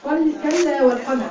كلا والقمر.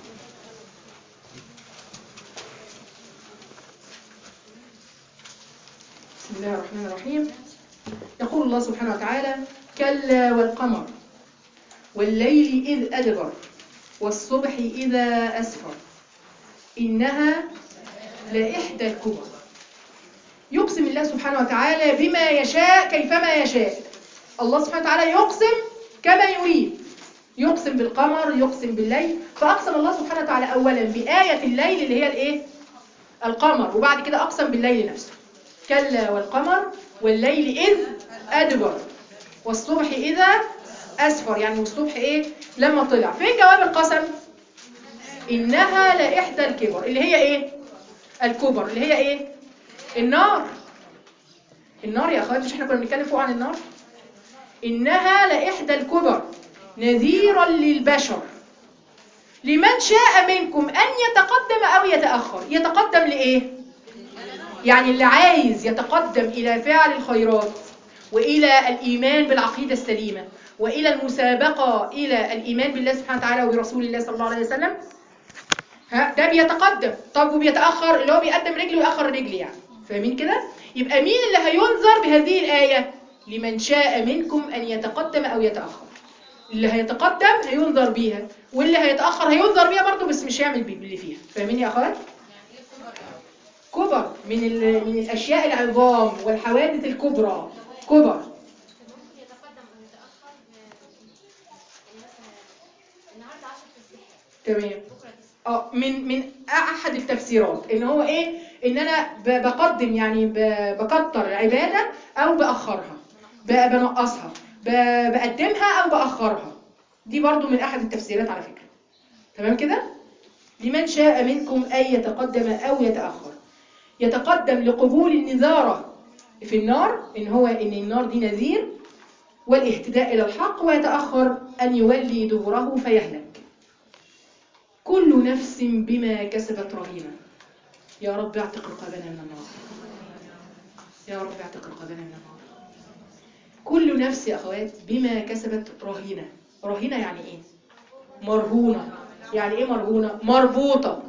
بسم الله الرحمن الرحيم. يقول الله سبحانه وتعالى: كلا والقمر والليل إذ أدبر والصبح إذا أسفر إنها لإحدى الكبر. يقسم الله سبحانه وتعالى بما يشاء كيفما يشاء. الله سبحانه وتعالى يقسم كما يريد، يقسم بالقمر، يقسم بالليل. فأقسم الله سبحانه وتعالى أولا بآية الليل اللي هي الإيه؟ القمر، وبعد كده أقسم بالليل نفسه. كلا والقمر والليل إذ أدبر والصبح إذا أسفر، يعني والصبح إيه؟ لما طلع. فين جواب القسم؟ إنها لإحدى الكبر، اللي هي إيه؟ الكبر، اللي هي إيه؟ النار. النار يا أخوات، مش إحنا كنا بنتكلم فوق عن النار؟ إنها لإحدى الكبر نذيرا للبشر لمن شاء منكم أن يتقدم أو يتأخر. يتقدم لإيه؟ يعني اللي عايز يتقدم إلى فعل الخيرات وإلى الإيمان بالعقيدة السليمة وإلى المسابقة إلى الإيمان بالله سبحانه وتعالى وبرسول الله صلى الله عليه وسلم، ده بيتقدم. طب وبيتأخر اللي هو بيقدم رجل ويأخر رجل، يعني فاهمين كده؟ يبقى مين اللي هينظر بهذه الآية؟ لمن شاء منكم أن يتقدم أو يتأخر. اللي هيتقدم هينظر بيها، واللي هيتأخر هينظر بيها برضه، بس مش هيعمل باللي فيها. فاهمين يا أخوات؟ كبر من الأشياء العظام والحوادث الكبرى. كبر. ممكن يتقدم او يتاخر. مثلا النهارده 10 تسبيحات، تمام. من احد التفسيرات ان هو ايه؟ ان انا بقدم، يعني بكتر عباده او باخرها، بنقصها، بقدمها او باخرها. دي برضو من احد التفسيرات على فكره. تمام كده؟ لمن شاء منكم ان يتقدم او يتاخر. يتقدم لقبول النذاره في النار، ان النار دي نذير والاهتداء الى الحق، ويتاخر ان يولي دبره فيهلك. كل نفس بما كسبت رهينة. يا رب اعتق رقابنا من النار، يا رب اعتق رقابنا من النار. كل نفس يا أخوات بما كسبت رهينة. رهينة يعني إيه؟ مرهونة. يعني إيه مرهونة؟ مربوطة،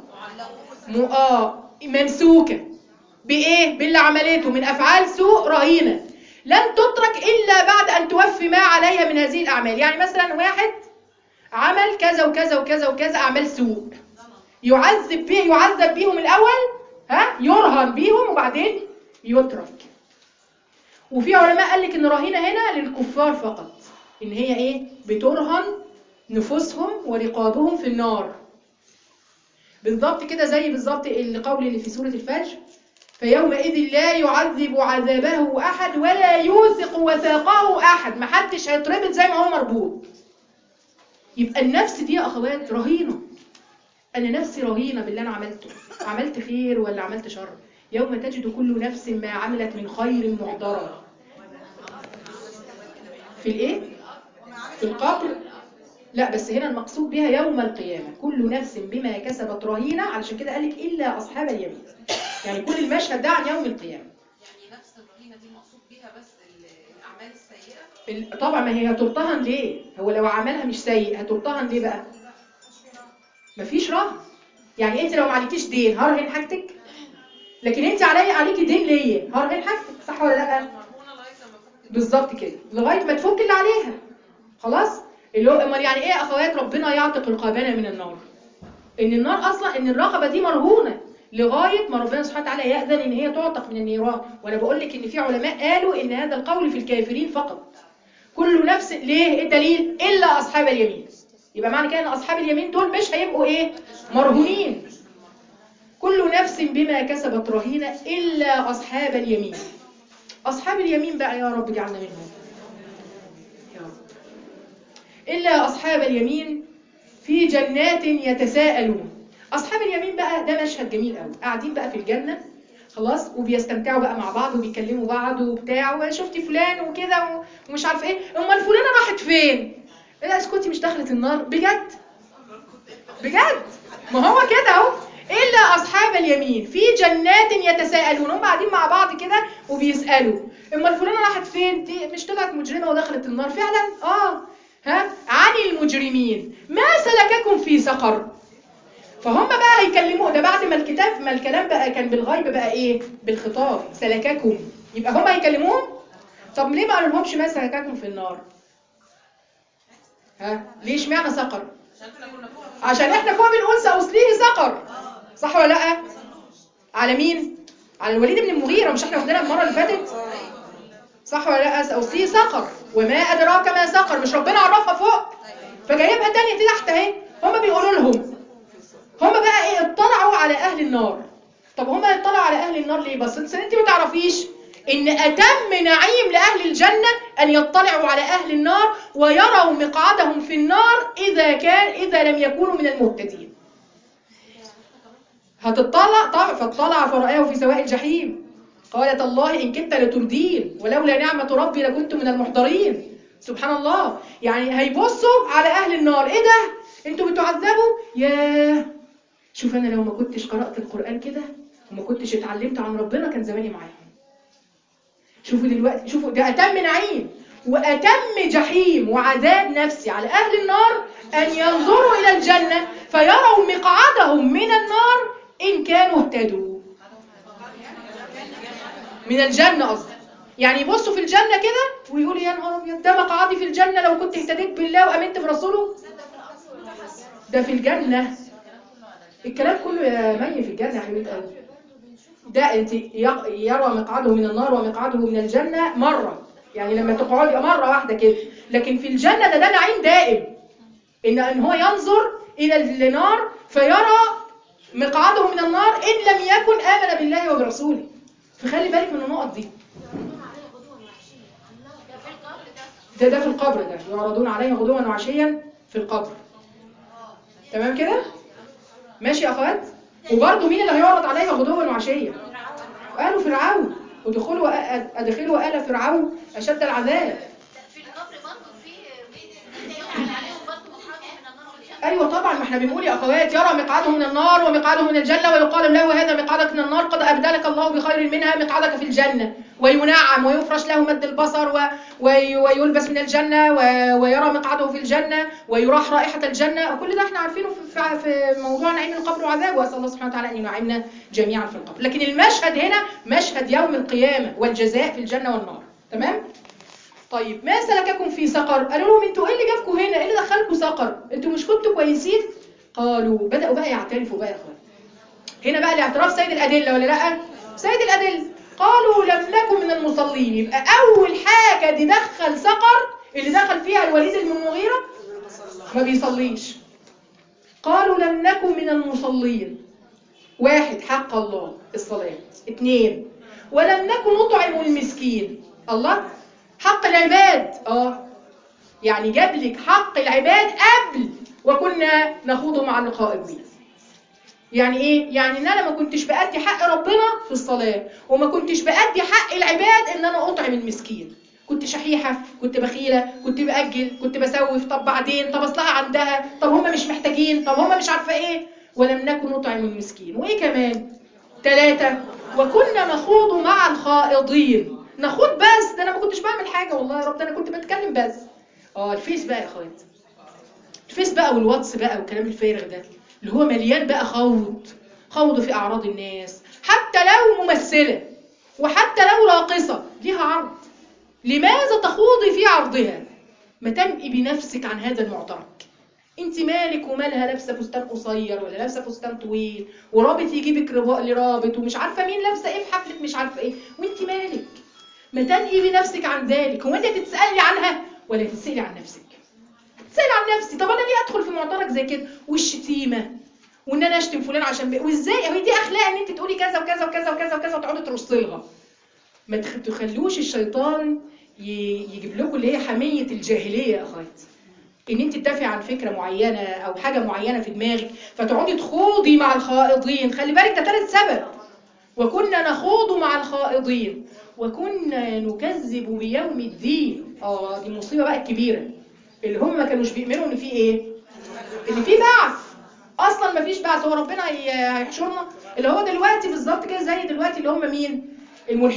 ممسوكة بإيه؟ باللي عملته من أفعال سوء. رهينة لن تترك إلا بعد أن توفي ما عليها من هذه الأعمال. يعني مثلا واحد عمل كذا وكذا وكذا وكذا أعمال سوء، يعذب بيهم الأول، يرهن بيهم وبعدين يترك. وفي علماء قال لك إن رهينة هنا للكفار فقط، إن هي إيه؟ بترهن نفوسهم ورقابهم في النار. بالضبط كده، زي بالضبط القول اللي في سورة الفجر: فيومئذ لا يعذب عذابه أحد ولا يوثق وثاقه أحد. محدش هيتربط زي ما هو مربوط. يبقى النفس دي يا أخوات رهينة. أنا نفسي رهينة باللي أنا عملته، عملت خير ولا عملت شر. يوم تجد كل نفس ما عملت من خير محضرا. في الإيه؟ في القبر. لا، بس هنا المقصود بها يوم القيامة. كل نفس بما كسبت رهينة، علشان كده قالك إلا أصحاب اليمين. يعني كل المشهد ده عن يوم القيامة. يعني نفس الرهينة دي المقصود بيها بس الأعمال السيئة؟ طبعا، ما هي هترتهن ليه؟ هو لو عملها مش سيء هترتهن ليه بقى؟ مفيش رهن. يعني انت لو ما عليكيش دين هرهن حاجتك، لكن انت عليكي دين ليا هرهن حاجتك، صح ولا لا؟ بالظبط كده، لغايه ما تفك اللي عليها خلاص. اللي هو امال يعني ايه يا اخوات ربنا يعتق رقابنا من النار؟ ان النار اصلا، ان الرقبه دي مرهونه لغايه ما ربنا سبحانه وتعالى ياذن ان هي تعتق من النيران. وانا بقول لك ان في علماء قالوا ان هذا القول في الكافرين فقط. كل نفس، ليه؟ ايه الدليل؟ الا اصحاب اليمين. يبقى معنى كده ان اصحاب اليمين دول مش هيبقوا ايه؟ مرهونين. كل نفس بما كسبت رهينة إلا أصحاب اليمين. أصحاب اليمين بقى يا رب اجعلنا منهم يا رب. إلا أصحاب اليمين في جنات يتساءلون. أصحاب اليمين بقى ده مشهد جميل قوي، قاعدين بقى في الجنة خلاص، وبيستمتعوا بقى مع بعض وبيكلموا بعض وبتاع، وشفتي فلان وكده ومش عارف ايه، امال فلانة راحت فين؟ لا اسكتي، مش دخلت النار بجد؟ بجد؟ ما هو كده اهو. إلا أصحاب اليمين في جنات يتساءلون. هم قاعدين مع بعض كده وبيسألوا: اما الفلانة راحت فين؟ دي مش طلعت مجرمة ودخلت النار فعلا؟ عن المجرمين ما سلككم في سقر. فهم بقى هيكلموه ده بعد ما الكلام بقى كان بالغيب بقى ايه؟ بالخطاب. سلككم، يبقى هم هيكلموهم. طب ليه ما قالولهمش ما سلككم في النار؟ ليه اشمعنى سقر؟ عشان احنا فوق بنقول سأصليه سقر، صح ولا لا؟ على مين؟ على الوليد بن المغيرة، مش احنا واخدينها المره اللي فاتت؟ صح ولا لا؟ سأصليه سقر وما ادراك ما سقر، مش ربنا عرفها فوق فجايبها تانية تحت اهي. هم بيقولوا لهم، هم بقى ايه؟ اطلعوا على اهل النار. طب هم يطلعوا على اهل النار ليه؟ بس انت ما تعرفيش ان اتم نعيم لاهل الجنه ان يطلعوا على اهل النار ويروا مقعدهم في النار اذا لم يكونوا من المهتدين. هتطلع طبعا. فاطلع فرآه في سواء الجحيم قالت الله ان كدت لتردين ولولا نعمه ربي لكنت من المحضرين. سبحان الله. يعني هيبصوا على اهل النار، ايه ده؟ انتوا بتعذبوا؟ ياه، شوف انا لو ما كنتش قرأت القرآن كده وما كنتش اتعلمت عن ربنا كان زماني معاهم. شوفوا دلوقتي، شوفوا ده اتم نعيم واتم جحيم وعذاب نفسي على اهل النار ان ينظروا الى الجنة فيروا مقعدهم من النار ان كانوا اهتدوا. من الجنة قصدي، يعني يبصوا في الجنة كده ويقولوا يا نهار ابيض، ده مقعدي في الجنة لو كنت اهتديت بالله وامنت برسوله. ده في الجنة، الكلام كله يا مي في الجنة يا حبيبة قلبي. ده انت يرى مقعده من النار ومقعده من الجنة مرة، يعني لما تقعدي مرة واحدة كده. لكن في الجنة ده نعيم دائم، ان هو ينظر الى النار فيرى مقعده من النار ان لم يكن آمن بالله وبرسوله. فخلي بالك من النقط دي. ده في القبر، ده يعرضون عليه غدوا وعشيا في القبر. تمام كده؟ ماشي يا اخوات. وبرضه مين اللي هيعرض عليه غدوا وعشيا؟ قالوا فرعون، ادخلوا آل فرعون اشد العذاب. في القبر برضه في بيدل عليهم برضه مقعدهم من النار والجنة. ايوه طبعا، ما احنا بنقول يا اخوات يرى مقعده من النار ومقعده من الجنه ويقال له هذا مقعدك من النار قد ابدلك الله بخير منها مقعدك في الجنه، وينعم ويفرش له مد البصر ويلبس من الجنه ويرى مقعده في الجنه ويراح رائحه الجنه. وكل ده احنا عارفينه في موضوع نعيم القبر وعذابه، واسال الله سبحانه وتعالى ان ينعمنا جميعا في القبر. لكن المشهد هنا مشهد يوم القيامه والجزاء في الجنه والنار. تمام؟ طيب ما سلككم في سقر؟ قالوا لهم انتوا ايه اللي جابكم هنا؟ ايه اللي دخلكم سقر؟ انتوا مش كنتوا كويسين؟ قالوا، بدأوا بقى يعترفوا بقى يا اخوان. هنا بقى الاعتراف سيد الأدلة ولا لا؟ سيد الأدلة. قالوا لم نكن من المصلين. يبقى أول حاجة دي دخل سقر اللي دخل فيها الوليد بن المغيرة ما بيصليش. قالوا لم نكن من المصلين. واحد، حق الله الصلاة. اثنين، ولم نكن نطعم المسكين. الله، حق العباد. يعني جاب لك حق العباد قبل وكنا نخوض مع الخائضين. يعني ايه؟ يعني ان انا ما كنتش بأدي حق ربنا في الصلاة وما كنتش بأدي حق العباد ان انا اطعم المسكين. كنت شحيحة، كنت بخيلة، كنت بأجل، كنت بسوف. طب بعدين، طب اصلها عندها، طب هم مش محتاجين، طب هم مش عارفة ايه. ولم نكن نطعم المسكين. وايه كمان؟ 3، وكنا نخوض مع الخائضين. نخوض بس، ده انا ما كنتش بعمل حاجة والله يا رب، ده انا كنت بتكلم بس. الفيس بقى يا اخوات، الفيس بقى والواتس بقى والكلام الفارغ ده اللي هو مليان بقى خوض في اعراض الناس. حتى لو ممثلة وحتى لو راقصة ليها عرض، لماذا تخوضي في عرضها؟ ما تنقي بنفسك عن هذا المعترك. انت مالك ومالها؟ لابسه فستان قصير ولا لابسه فستان طويل ورابط يجيبك لرابط ومش عارفه مين لابسه ايه في حفله مش عارفه ايه، وانت مالك؟ ما تنقي بنفسك عن ذلك. هو انت تتسالي عنها ولا تتسالي عن نفسك؟ تسالي عن نفسي. طب انا ليه ادخل في معترك زي كده والشتيمه وان انا اشتم فلان عشان وازاي؟ هي دي اخلاق ان انت تقولي كذا وكذا وكذا وكذا وكذا وتقعدي ترصي لها؟ ما تخلوش الشيطان يجيب لكم اللي هي حميه الجاهليه يا اخوات، ان انت تدافعي عن فكره معينه او حاجه معينه في دماغك فتقعدي تخوضي مع الخائضين. خلي بالك ده ثالث سبب. وكنا نخوض مع الخائضين وكنا نكذب بيوم الدين. دي المصيبه بقى الكبيره اللي هم ما كانوش بيؤمنوا ان في ايه؟ ان في بعث. اصلا ما فيش بعث، هو ربنا هيحشرنا؟ اللي هو دلوقتي بالظبط كده زي دلوقتي اللي هم مين؟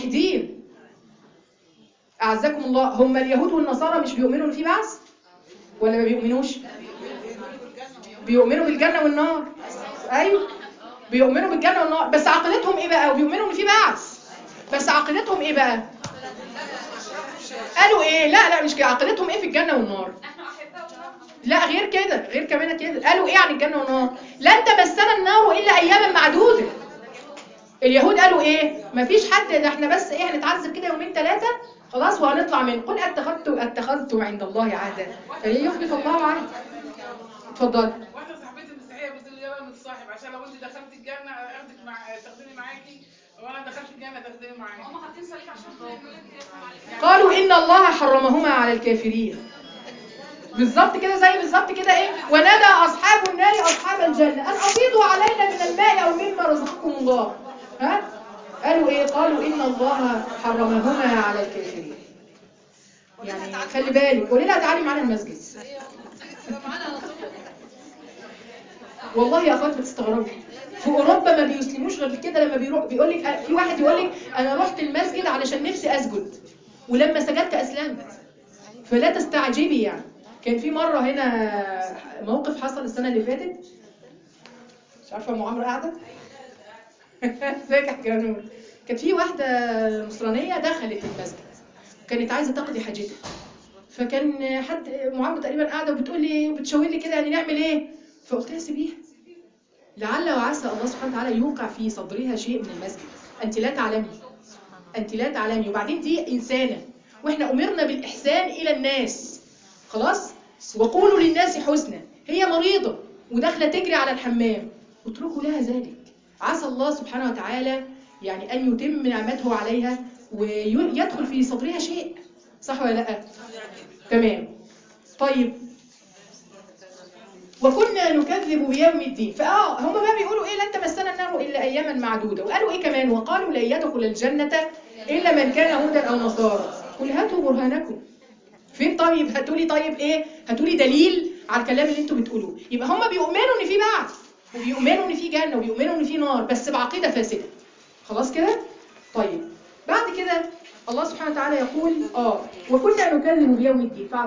الملحدين. اعزكم الله، هم اليهود والنصارى مش بيؤمنوا ان في بعث؟ ولا ما بيؤمنوش؟ بيؤمنوا بالجنة والنار. ايوه بيؤمنوا بالجنة والنار، بس عقيدتهم ايه بقى؟ وبيؤمنوا ان في بعث، بس عقيدتهم ايه بقى؟ قالوا ايه؟ لا مش كده، عقيدتهم ايه في الجنة والنار؟ لا غير كده، غير كمان كده. قالوا ايه عن الجنة والنار؟ لن تمسنا النار الا اياما معدودة. اليهود قالوا ايه؟ مفيش حد، ده احنا بس ايه هنتعذب كده يومين ثلاثة خلاص وهنطلع من. قل اتخذتم عند الله عهدا فلن يخلف الله عهدا. اتفضل. واحده صاحبتي مسيحيه بتقول لي يلا نتصاحب عشان لو انت دخلت الجنه اخدك تاخديني معاكي، وانا دخلت الجنه تاخديني معاكي. هم حاطين صليب عشان قالوا ان الله حرمهما على الكافرين. بالظبط كده، زي بالظبط كده ايه، ونادى اصحاب النار اصحاب الجنه ان افيضوا علينا من الماء او مما رزقكم الله. ها قالوا ايه؟ قالوا ان الله حرمهما على الكافرين. يعني خلي بالك، قولي لها تعالي معانا المسجد. والله يا اخوات بتستغربوا، في اوروبا ما بيسلموش غير كده لما بيروح. بيقول لك في واحد يقول لك انا رحت المسجد علشان نفسي اسجد ولما سجدت اسلمت. فلا تستعجبي يعني. كان في مره هنا موقف حصل السنه اللي فاتت، مش عارفه ام عمرو قاعده ازيك يا كانون. كانت في واحده نصرانيه دخلت المسجد كانت عايزه تقضي حاجتها، فكان حد ام عمرو تقريبا قاعده وبتقول لي وبتشاور لي كده يعني نعمل ايه؟ فقلت لها سيبيها، لعل وعسى الله سبحانه وتعالى يوقع في صدرها شيء من المسجد. انت لا تعلمي، انت لا تعلمي. وبعدين دي انسانه واحنا امرنا بالاحسان الى الناس خلاص. وقولوا للناس حسنا. هي مريضه وداخله تجري على الحمام، اتركوا لها ذلك. عسى الله سبحانه وتعالى يعني ان يتم نعمته عليها ويدخل في صدرها شيء، صح ولا لا؟ تمام. طيب وكنا نكذب بيوم الدين. هم بقى بيقولوا ايه؟ لن تمسنا النار الا اياما معدوده. وقالوا ايه كمان؟ وقالوا لن يدخل الجنه الا من كان هودا او نصارى. قل هاتوا برهانكم. فين؟ طيب هاتوا لي، طيب ايه؟ هاتوا لي دليل على الكلام اللي انتوا بتقولوه. يبقى هم بيؤمنوا ان في بعث وبيؤمنوا ان في جنه وبيؤمنوا ان في نار، بس بعقيده فاسده. خلاص كده؟ طيب بعد كده الله سبحانه وتعالى يقول وكنا نكذب بيوم الدين